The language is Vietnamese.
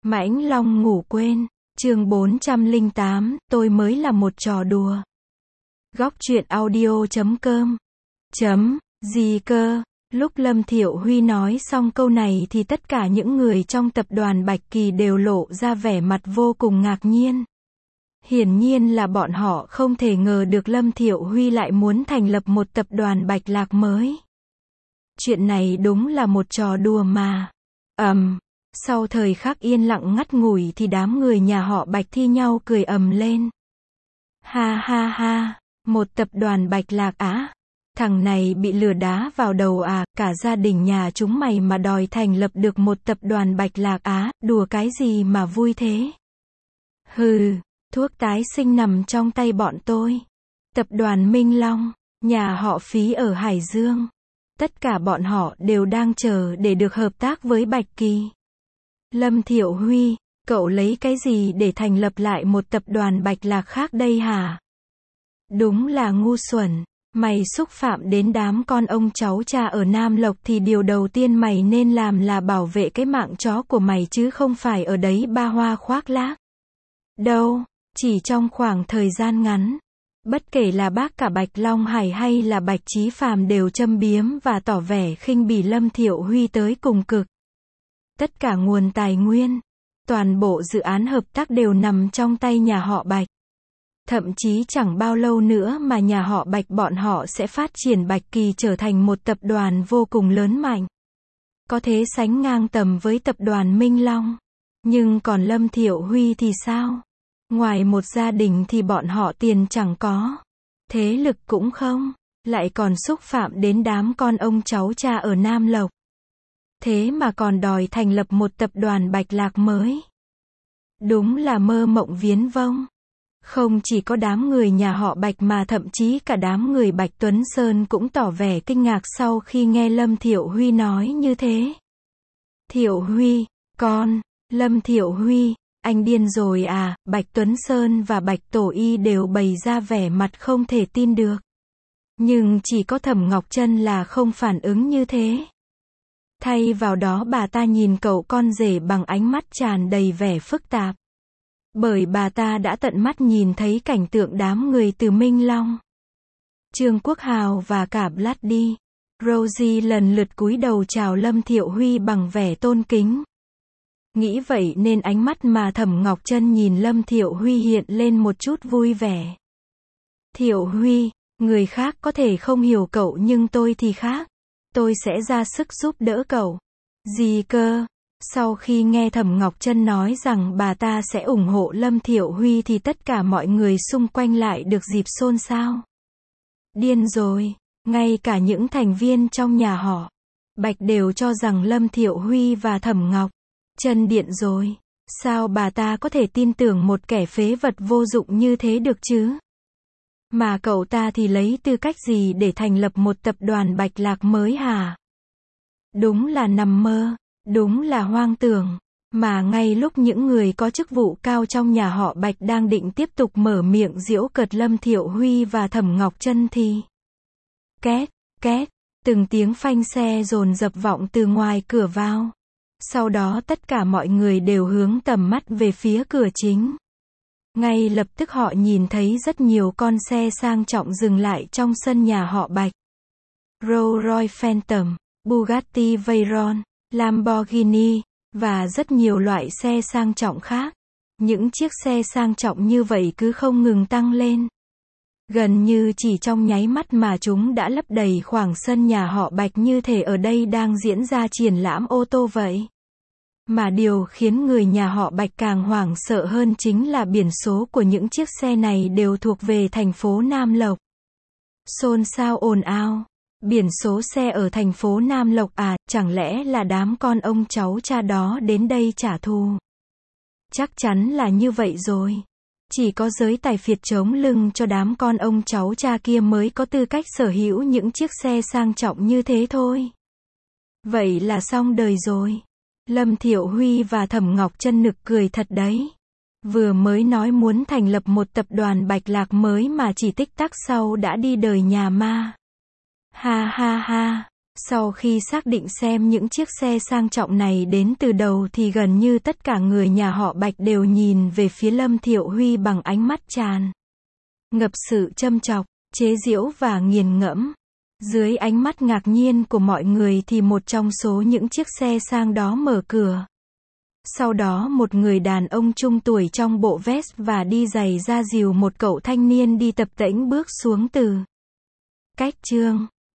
Mãnh Long ngủ quên, chương 408, tôi mới là một trò đùa. Góc truyện audio.com. Gì cơ? Lúc Lâm Thiệu Huy nói xong câu này thì tất cả những người trong tập đoàn Bạch Kỳ đều lộ ra vẻ mặt vô cùng ngạc nhiên. Hiển nhiên là bọn họ không thể ngờ được Lâm Thiệu Huy lại muốn thành lập một tập đoàn Bạch Lạc mới. Chuyện này đúng là một trò đùa mà. Sau thời khắc yên lặng ngắt ngủi thì đám người nhà họ Bạch thi nhau cười ầm lên. Ha ha ha, một tập đoàn Bạch Lạc á? Thằng này bị lừa đá vào đầu à, cả gia đình nhà chúng mày mà đòi thành lập được một tập đoàn Bạch Lạc á, đùa cái gì mà vui thế? Hừ, thuốc tái sinh nằm trong tay bọn tôi. Tập đoàn Minh Long, nhà họ Phí ở Hải Dương. Tất cả bọn họ đều đang chờ để được hợp tác với Bạch Kỳ. Lâm Thiệu Huy, cậu lấy cái gì để thành lập lại một tập đoàn Bạch Lạc khác đây hả? Đúng là ngu xuẩn, mày xúc phạm đến đám con ông cháu cha ở Nam Lộc thì điều đầu tiên mày nên làm là bảo vệ cái mạng chó của mày chứ không phải ở đấy ba hoa khoác lác. Đâu, chỉ trong khoảng thời gian ngắn, bất kể là bác cả Bạch Long Hải hay là Bạch Chí Phàm đều châm biếm và tỏ vẻ khinh bỉ Lâm Thiệu Huy tới cùng cực. Tất cả nguồn tài nguyên, toàn bộ dự án hợp tác đều nằm trong tay nhà họ Bạch. Thậm chí chẳng bao lâu nữa mà nhà họ Bạch bọn họ sẽ phát triển Bạch Kỳ trở thành một tập đoàn vô cùng lớn mạnh. Có thể sánh ngang tầm với tập đoàn Minh Long. Nhưng còn Lâm Thiệu Huy thì sao? Ngoài một gia đình thì bọn họ tiền chẳng có, thế lực cũng không, lại còn xúc phạm đến đám con ông cháu cha ở Nam Lộc. Thế mà còn đòi thành lập một tập đoàn Bạch Lạc mới. Đúng là mơ mộng viển vông. Không chỉ có đám người nhà họ Bạch mà thậm chí cả đám người Bạch Tuấn Sơn cũng tỏ vẻ kinh ngạc sau khi nghe Lâm Thiệu Huy nói như thế. Thiệu Huy, Lâm Thiệu Huy, anh điên rồi à? Bạch Tuấn Sơn và Bạch Tổ Y đều bày ra vẻ mặt không thể tin được. Nhưng chỉ có Thẩm Ngọc Trân là không phản ứng như thế. Thay vào đó bà ta nhìn cậu con rể bằng ánh mắt tràn đầy vẻ phức tạp. Bởi bà ta đã tận mắt nhìn thấy cảnh tượng đám người từ Minh Long, Trương Quốc Hào và cả Bloody Rosie lần lượt cúi đầu chào Lâm Thiệu Huy bằng vẻ tôn kính. Nghĩ vậy nên ánh mắt mà Thẩm Ngọc Trân nhìn Lâm Thiệu Huy hiện lên một chút vui vẻ. Thiệu Huy, người khác có thể không hiểu cậu nhưng tôi thì khác. Tôi sẽ ra sức giúp đỡ cậu. Gì cơ? Sau khi nghe Thẩm Ngọc Trân nói rằng bà ta sẽ ủng hộ Lâm Thiệu Huy thì tất cả mọi người xung quanh lại được dịp xôn xao. Điên rồi, ngay cả những thành viên trong nhà họ Bạch đều cho rằng Lâm Thiệu Huy và Thẩm Ngọc Trân điện rồi. Sao bà ta có thể tin tưởng một kẻ phế vật vô dụng như thế được chứ? Mà cậu ta thì lấy tư cách gì để thành lập một tập đoàn Bạch Lạc mới hả? Đúng là nằm mơ, đúng là hoang tưởng. Mà ngay lúc những người có chức vụ cao trong nhà họ Bạch đang định tiếp tục mở miệng giễu cợt Lâm Thiệu Huy và Thẩm Ngọc Trân thì két, két, từng tiếng phanh xe dồn dập vọng từ ngoài cửa vào. Sau đó tất cả mọi người đều hướng tầm mắt về phía cửa chính. Ngay lập tức họ nhìn thấy rất nhiều con xe sang trọng dừng lại trong sân nhà họ Bạch. Rolls-Royce Phantom, Bugatti Veyron, Lamborghini, và rất nhiều loại xe sang trọng khác. Những chiếc xe sang trọng như vậy cứ không ngừng tăng lên. Gần như chỉ trong nháy mắt mà chúng đã lấp đầy khoảng sân nhà họ Bạch như thể ở đây đang diễn ra triển lãm ô tô vậy. Mà điều khiến người nhà họ Bạch càng hoảng sợ hơn chính là biển số của những chiếc xe này đều thuộc về thành phố Nam Lộc. Xôn xao ồn ào. Biển số xe ở thành phố Nam Lộc à, chẳng lẽ là đám con ông cháu cha đó đến đây trả thù? Chắc chắn là như vậy rồi. Chỉ có giới tài phiệt chống lưng cho đám con ông cháu cha kia mới có tư cách sở hữu những chiếc xe sang trọng như thế thôi. Vậy là xong đời rồi. Lâm Thiệu Huy và Thẩm Ngọc Trân nực cười thật đấy. Vừa mới nói muốn thành lập một tập đoàn Bạch Lạc mới mà chỉ tích tắc sau đã đi đời nhà ma. Ha ha ha, Sau khi xác định xem những chiếc xe sang trọng này đến từ đâu thì gần như tất cả người nhà họ Bạch đều nhìn về phía Lâm Thiệu Huy bằng ánh mắt tràn ngập sự châm chọc, chế giễu và nghiền ngẫm. Dưới ánh mắt ngạc nhiên của mọi người thì một trong số những chiếc xe sang đó mở cửa. Sau đó một người đàn ông trung tuổi trong bộ vest và đi giày da dìu một cậu thanh niên đi tập tễnh bước xuống từ cách trương.